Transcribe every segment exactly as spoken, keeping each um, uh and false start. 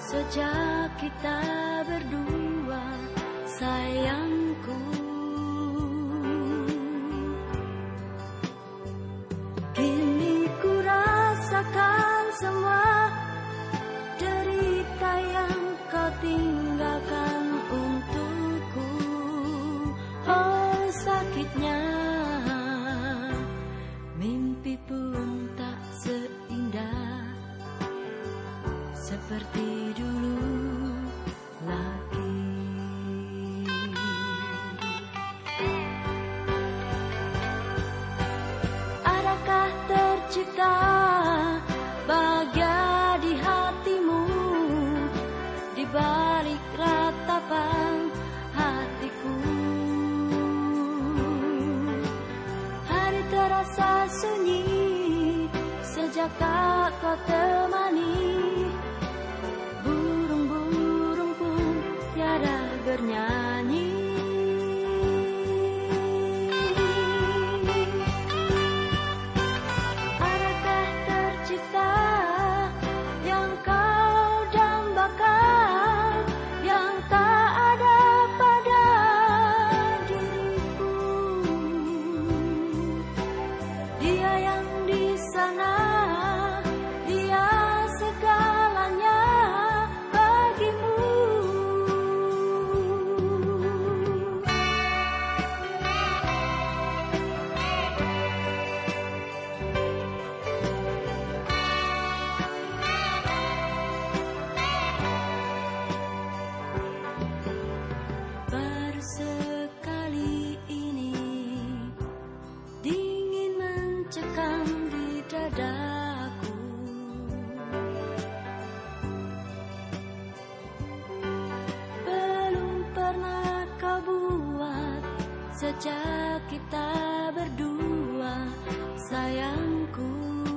Sejak kita berdua, sayangku, kini ku rasakan semua derita yang kau tinggalkan untukku. Oh, sakitnya mimpi pun tak seindah seperti dulu lagi. Adakah tercipta bahagia di hatimu di balik ratapan hatiku? Hari terasa sunyi sejak tak kau temani. Burung-burung pun tiada bernyanyi. Adakah tercipta yang kau dambakan yang tak ada pada diriku? Dia yang di sana, dia segalanya bagimu. Baru sekali ini dingin mencekam di dadaku. Belum pernah kau buat sejak kita berdua, sayangku.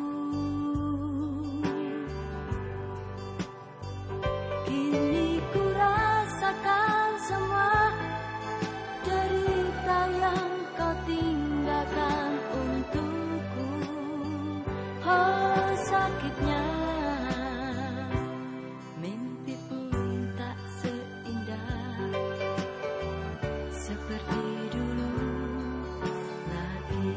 Kini ku rasakan semua derita yang kau tinggalkan untukku. Oh, sakitnya mimpi pun tak seindah seperti dulu lagi.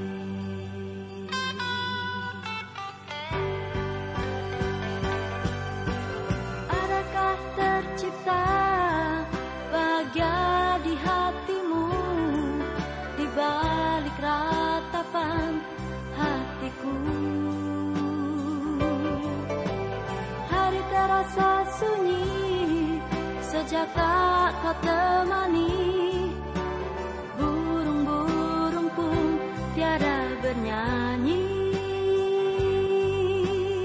Adakah tercipta bahagia di hatimu di balik ratapan hatiku? Hari terasa sunyi sejak tak kau temani. Burung-burung pun tiada bernyanyi.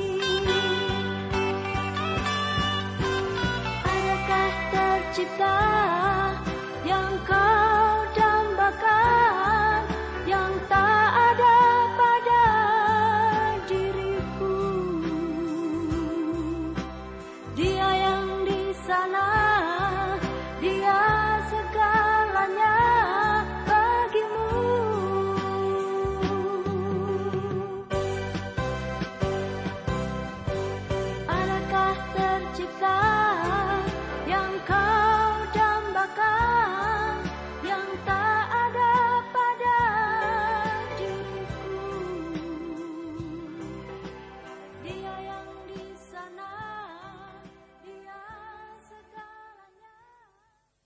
Adakah tercipta